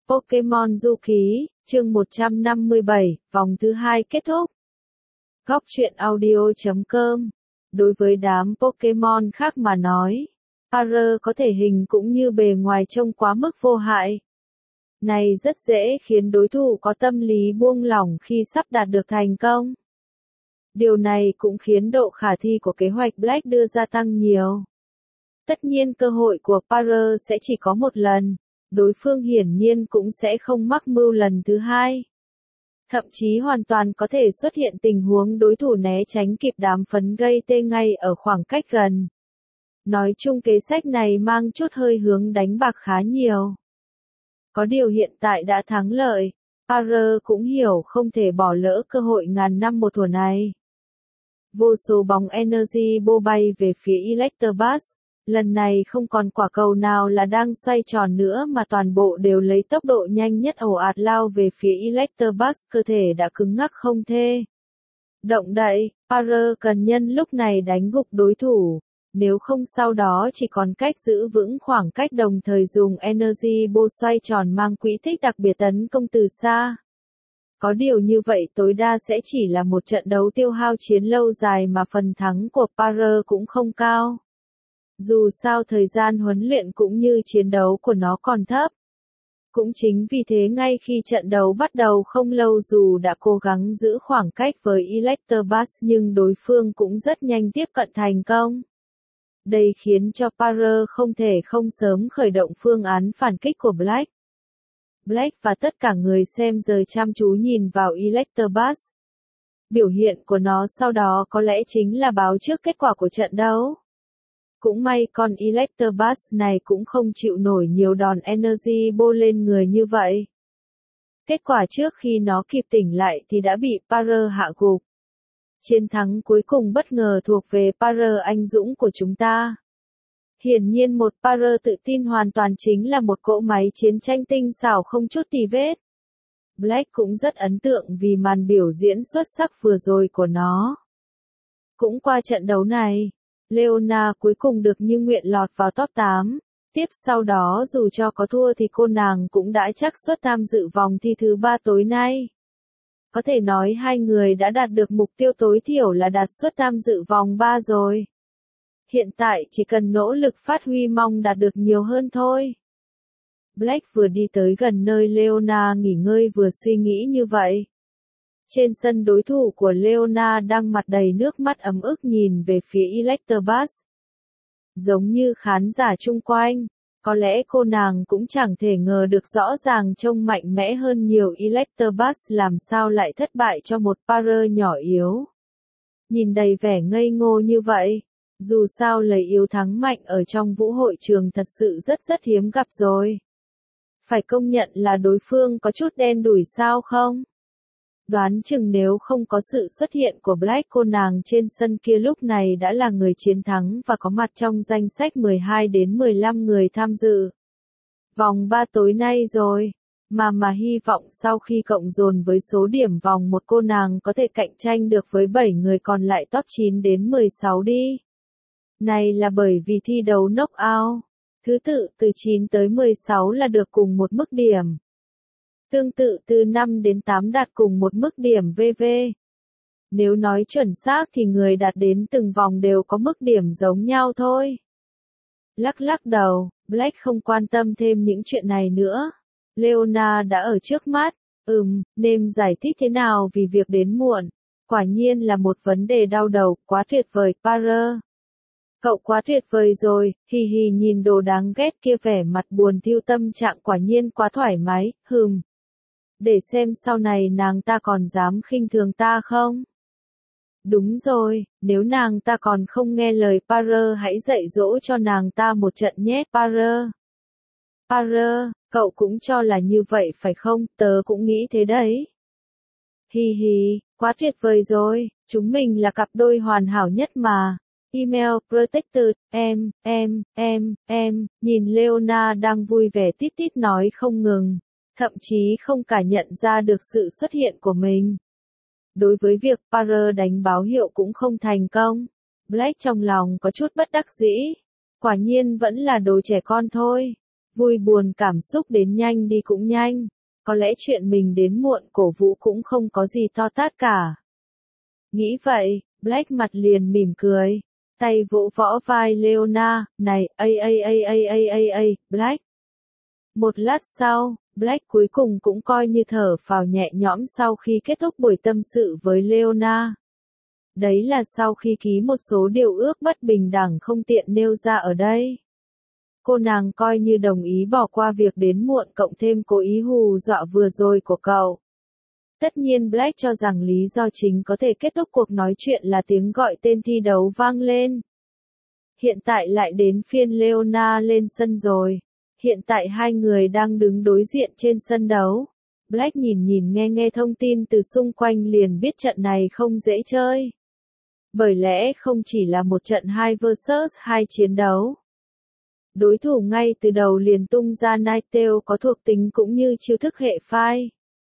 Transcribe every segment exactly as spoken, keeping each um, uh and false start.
Pokemon Du Ký, chương một trăm năm mươi bảy, vòng thứ hai kết thúc. Góc truyện audio chấm com. Đối với đám Pokemon khác mà nói, Parơ có thể hình cũng như bề ngoài trông quá mức vô hại. Này rất dễ khiến đối thủ có tâm lý buông lỏng khi sắp đạt được thành công. Điều này cũng khiến độ khả thi của kế hoạch Black đưa ra tăng nhiều. Tất nhiên cơ hội của Parơ sẽ chỉ có một lần, đối phương hiển nhiên cũng sẽ không mắc mưu lần thứ hai. Thậm chí hoàn toàn có thể xuất hiện tình huống đối thủ né tránh kịp đám phấn gây tê ngay ở khoảng cách gần. Nói chung kế sách này mang chút hơi hướng đánh bạc khá nhiều. Có điều hiện tại đã thắng lợi, Parơ cũng hiểu không thể bỏ lỡ cơ hội ngàn năm một thuở này. Vô số bóng Energy Ball bay về phía Electabuzz. Lần này không còn quả cầu nào là đang xoay tròn nữa mà toàn bộ đều lấy tốc độ nhanh nhất ồ ạt lao về phía Electabuzz, cơ thể đã cứng ngắc không thể động đậy. Parơ cần nhân lúc này đánh gục đối thủ, nếu không sau đó chỉ còn cách giữ vững khoảng cách đồng thời dùng Energy Ball xoay tròn mang quỹ tích đặc biệt tấn công từ xa. Có điều như vậy tối đa sẽ chỉ là một trận đấu tiêu hao chiến lâu dài mà phần thắng của Parơ cũng không cao. Dù sao thời gian huấn luyện cũng như chiến đấu của nó còn thấp. Cũng chính vì thế ngay khi trận đấu bắt đầu không lâu dù đã cố gắng giữ khoảng cách với Electabuzz nhưng đối phương cũng rất nhanh tiếp cận thành công. Đây khiến cho Parơ không thể không sớm khởi động phương án phản kích của Black. Black và tất cả người xem giờ chăm chú nhìn vào Electabuzz. Biểu hiện của nó sau đó có lẽ chính là báo trước kết quả của trận đấu. Cũng may con Electabuzz này cũng không chịu nổi nhiều đòn Energy Ball lên người như vậy. Kết quả trước khi nó kịp tỉnh lại thì đã bị Parơ hạ gục. Chiến thắng cuối cùng bất ngờ thuộc về Parơ anh dũng của chúng ta. Hiển nhiên một Parơ tự tin hoàn toàn chính là một cỗ máy chiến tranh tinh xảo không chút tì vết. Black cũng rất ấn tượng vì màn biểu diễn xuất sắc vừa rồi của nó. Cũng qua trận đấu này, Leona cuối cùng được như nguyện lọt vào top tám. Tiếp sau đó dù cho có thua thì cô nàng cũng đã chắc suất tham dự vòng thi thứ ba tối nay. Có thể nói hai người đã đạt được mục tiêu tối thiểu là đạt suất tham dự vòng ba rồi. Hiện tại chỉ cần nỗ lực phát huy mong đạt được nhiều hơn thôi. Black vừa đi tới gần nơi Leona nghỉ ngơi vừa suy nghĩ như vậy. Trên sân đối thủ của Leona đang mặt đầy nước mắt ấm ức nhìn về phía Electabuzz. Giống như khán giả chung quanh, có lẽ cô nàng cũng chẳng thể ngờ được rõ ràng trông mạnh mẽ hơn nhiều Electabuzz làm sao lại thất bại cho một Parơ nhỏ yếu. Nhìn đầy vẻ ngây ngô như vậy, dù sao lấy yếu thắng mạnh ở trong vũ hội trường thật sự rất rất hiếm gặp rồi. Phải công nhận là đối phương có chút đen đủi sao không? Đoán chừng nếu không có sự xuất hiện của Black cô nàng trên sân kia lúc này đã là người chiến thắng và có mặt trong danh sách mười hai đến mười lăm người tham dự. Vòng ba tối nay rồi, mà mà hy vọng sau khi cộng dồn với số điểm vòng một cô nàng có thể cạnh tranh được với bảy người còn lại top chín đến mười sáu đi. Này là bởi vì thi đấu knockout, thứ tự từ chín tới mười sáu là được cùng một mức điểm. Tương tự từ năm đến tám đạt cùng một mức điểm vê vê. Nếu nói chuẩn xác thì người đạt đến từng vòng đều có mức điểm giống nhau thôi. Lắc lắc đầu, Black không quan tâm thêm những chuyện này nữa. Leona đã ở trước mắt, ừm, nên giải thích thế nào vì việc đến muộn. Quả nhiên là một vấn đề đau đầu, quá tuyệt vời, Parơ. Cậu quá tuyệt vời rồi, hì hì nhìn đồ đáng ghét kia vẻ mặt buồn thiu tâm trạng quả nhiên quá thoải mái, hừm. Để xem sau này nàng ta còn dám khinh thường ta không? Đúng rồi, nếu nàng ta còn không nghe lời Parơ hãy dạy dỗ cho nàng ta một trận nhé Parơ. Parơ, cậu cũng cho là như vậy phải không? Tớ cũng nghĩ thế đấy. Hi hi, quá tuyệt vời rồi, chúng mình là cặp đôi hoàn hảo nhất mà. Email Protected, em, em, em, em, nhìn Leona đang vui vẻ tít tít nói không ngừng. Thậm chí không cả nhận ra được sự xuất hiện của mình. Đối với việc Parơ đánh báo hiệu cũng không thành công, Black trong lòng có chút bất đắc dĩ. Quả nhiên vẫn là đồ trẻ con thôi. Vui buồn cảm xúc đến nhanh đi cũng nhanh. Có lẽ chuyện mình đến muộn cổ vũ cũng không có gì to tát cả. Nghĩ vậy, Black mặt liền mỉm cười. Tay vỗ võ vai Leona, này, ây ây ây ây ây ây ây, Black. Một lát sau, Black cuối cùng cũng coi như thở phào nhẹ nhõm sau khi kết thúc buổi tâm sự với Leona. Đấy là sau khi ký một số điều ước bất bình đẳng không tiện nêu ra ở đây. Cô nàng coi như đồng ý bỏ qua việc đến muộn cộng thêm cố ý hù dọa vừa rồi của cậu. Tất nhiên Black cho rằng lý do chính có thể kết thúc cuộc nói chuyện là tiếng gọi tên thi đấu vang lên. Hiện tại lại đến phiên Leona lên sân rồi. Hiện tại hai người đang đứng đối diện trên sân đấu. Black nhìn nhìn nghe nghe thông tin từ xung quanh liền biết trận này không dễ chơi. Bởi lẽ không chỉ là một trận hai versus hai chiến đấu. Đối thủ ngay từ đầu liền tung ra Nighttail có thuộc tính cũng như chiêu thức hệ phai.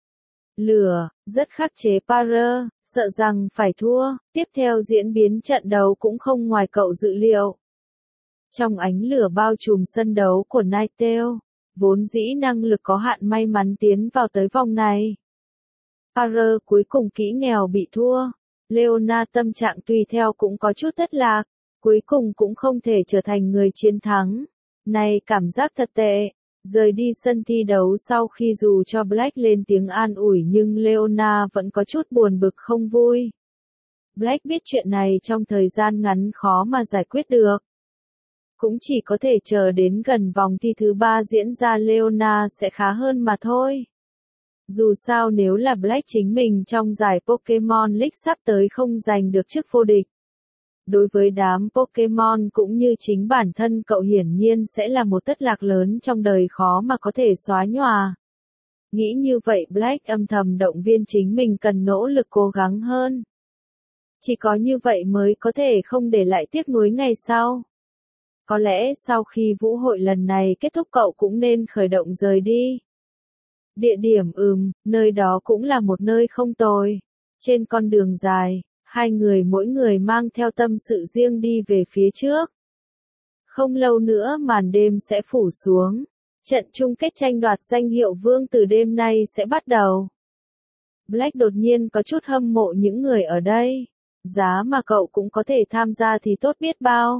Lửa, rất khắc chế Parrer, sợ rằng phải thua, tiếp theo diễn biến trận đấu cũng không ngoài cậu dự liệu. Trong ánh lửa bao trùm sân đấu của Nighttail, vốn dĩ năng lực có hạn may mắn tiến vào tới vòng này. Parrer cuối cùng kỹ nghèo bị thua, Leona tâm trạng tùy theo cũng có chút thất lạc, cuối cùng cũng không thể trở thành người chiến thắng. Này cảm giác thật tệ. Rời đi sân thi đấu sau khi dù cho Black lên tiếng an ủi nhưng Leona vẫn có chút buồn bực không vui. Black biết chuyện này trong thời gian ngắn khó mà giải quyết được. Cũng chỉ có thể chờ đến gần vòng thi thứ ba diễn ra Leona sẽ khá hơn mà thôi. Dù sao nếu là Black chính mình trong giải Pokemon League sắp tới không giành được chức vô địch. Đối với đám Pokemon cũng như chính bản thân cậu hiển nhiên sẽ là một thất lạc lớn trong đời khó mà có thể xóa nhòa. Nghĩ như vậy Black âm thầm động viên chính mình cần nỗ lực cố gắng hơn. Chỉ có như vậy mới có thể không để lại tiếc nuối ngày sau. Có lẽ sau khi vũ hội lần này kết thúc cậu cũng nên khởi động rời đi. Địa điểm ừm, nơi đó cũng là một nơi không tồi. Trên con đường dài. Hai người mỗi người mang theo tâm sự riêng đi về phía trước. Không lâu nữa màn đêm sẽ phủ xuống. Trận chung kết tranh đoạt danh hiệu vương từ đêm nay sẽ bắt đầu. Black đột nhiên có chút hâm mộ những người ở đây. Giá mà cậu cũng có thể tham gia thì tốt biết bao.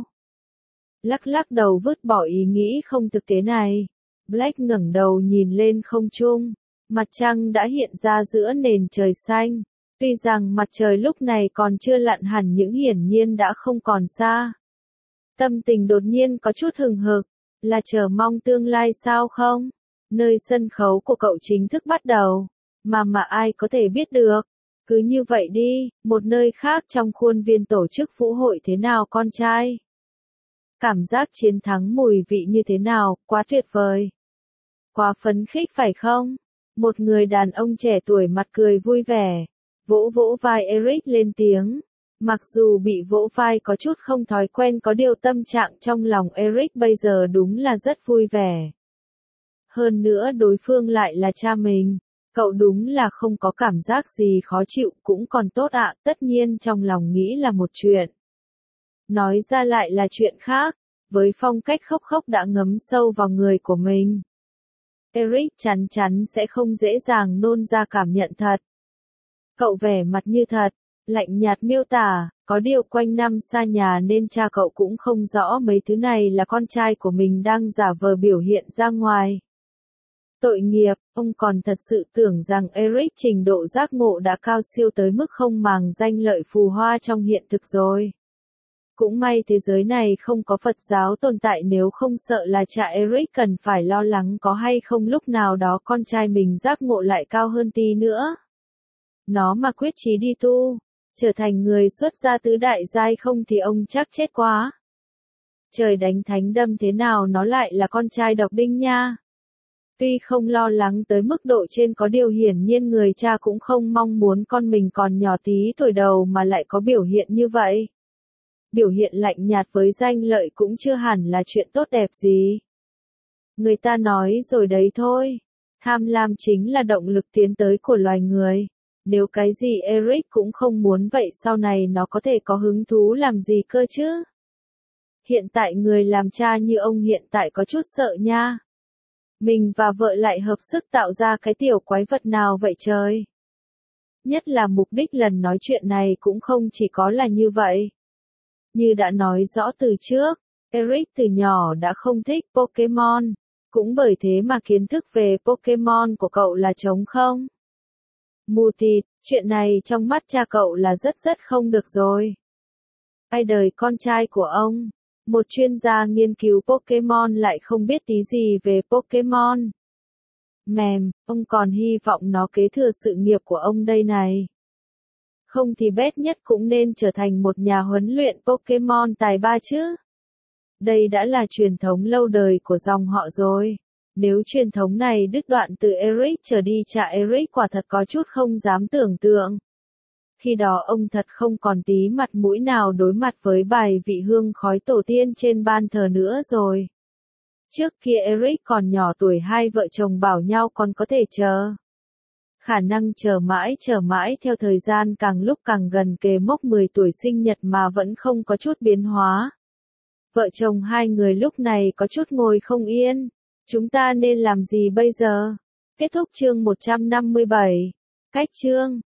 Lắc lắc đầu vứt bỏ ý nghĩ không thực tế này. Black ngẩng đầu nhìn lên không trung. Mặt trăng đã hiện ra giữa nền trời xanh. Tuy rằng mặt trời lúc này còn chưa lặn hẳn nhưng hiển nhiên đã không còn xa. Tâm tình đột nhiên có chút hừng hực, là chờ mong tương lai sao không? Nơi sân khấu của cậu chính thức bắt đầu, mà mà ai có thể biết được. Cứ như vậy đi, một nơi khác trong khuôn viên tổ chức vũ hội thế nào con trai? Cảm giác chiến thắng mùi vị như thế nào, quá tuyệt vời. Quá phấn khích phải không? Một người đàn ông trẻ tuổi mặt cười vui vẻ. Vỗ vỗ vai Eric lên tiếng. Mặc dù bị vỗ vai có chút không thói quen có điều tâm trạng trong lòng Eric bây giờ đúng là rất vui vẻ. Hơn nữa đối phương lại là cha mình. Cậu đúng là không có cảm giác gì khó chịu cũng còn tốt ạ. Tất nhiên trong lòng nghĩ là một chuyện. Nói ra lại là chuyện khác. Với phong cách khóc khóc đã ngấm sâu vào người của mình. Eric chắn chắn sẽ không dễ dàng nôn ra cảm nhận thật. Cậu vẻ mặt như thật, lạnh nhạt miêu tả, có điều quanh năm xa nhà nên cha cậu cũng không rõ mấy thứ này là con trai của mình đang giả vờ biểu hiện ra ngoài. Tội nghiệp, ông còn thật sự tưởng rằng Eric trình độ giác ngộ đã cao siêu tới mức không màng danh lợi phù hoa trong hiện thực rồi. Cũng may thế giới này không có Phật giáo tồn tại nếu không sợ là cha Eric cần phải lo lắng có hay không lúc nào đó con trai mình giác ngộ lại cao hơn tí nữa. Nó mà quyết chí đi tu, trở thành người xuất gia tứ đại giai không thì ông chắc chết quá. Trời đánh thánh đâm thế nào nó lại là con trai độc đinh nha. Tuy không lo lắng tới mức độ trên có điều hiển nhiên người cha cũng không mong muốn con mình còn nhỏ tí tuổi đầu mà lại có biểu hiện như vậy. Biểu hiện lạnh nhạt với danh lợi cũng chưa hẳn là chuyện tốt đẹp gì. Người ta nói rồi đấy thôi. Tham lam chính là động lực tiến tới của loài người. Nếu cái gì Eric cũng không muốn vậy sau này nó có thể có hứng thú làm gì cơ chứ? Hiện tại người làm cha như ông hiện tại có chút sợ nha. Mình và vợ lại hợp sức tạo ra cái tiểu quái vật nào vậy trời? Nhất là mục đích lần nói chuyện này cũng không chỉ có là như vậy. Như đã nói rõ từ trước, Eric từ nhỏ đã không thích Pokemon, cũng bởi thế mà kiến thức về Pokemon của cậu là trống không. Mù tịt, chuyện này trong mắt cha cậu là rất rất không được rồi. Ai đời con trai của ông, một chuyên gia nghiên cứu Pokemon lại không biết tí gì về Pokemon. Mềm, ông còn hy vọng nó kế thừa sự nghiệp của ông đây này. Không thì bét nhất cũng nên trở thành một nhà huấn luyện Pokemon tài ba chứ. Đây đã là truyền thống lâu đời của dòng họ rồi. Nếu truyền thống này đứt đoạn từ Eric trở đi, cha Eric quả thật có chút không dám tưởng tượng. Khi đó ông thật không còn tí mặt mũi nào đối mặt với bài vị hương khói tổ tiên trên ban thờ nữa rồi. Trước kia Eric còn nhỏ tuổi, hai vợ chồng bảo nhau còn có thể chờ. Khả năng chờ mãi chờ mãi theo thời gian càng lúc càng gần kề mốc mười tuổi sinh nhật mà vẫn không có chút biến hóa. Vợ chồng hai người lúc này có chút ngồi không yên. Chúng ta nên làm gì bây giờ? Kết thúc chương một trăm năm mươi bảy. Cách chương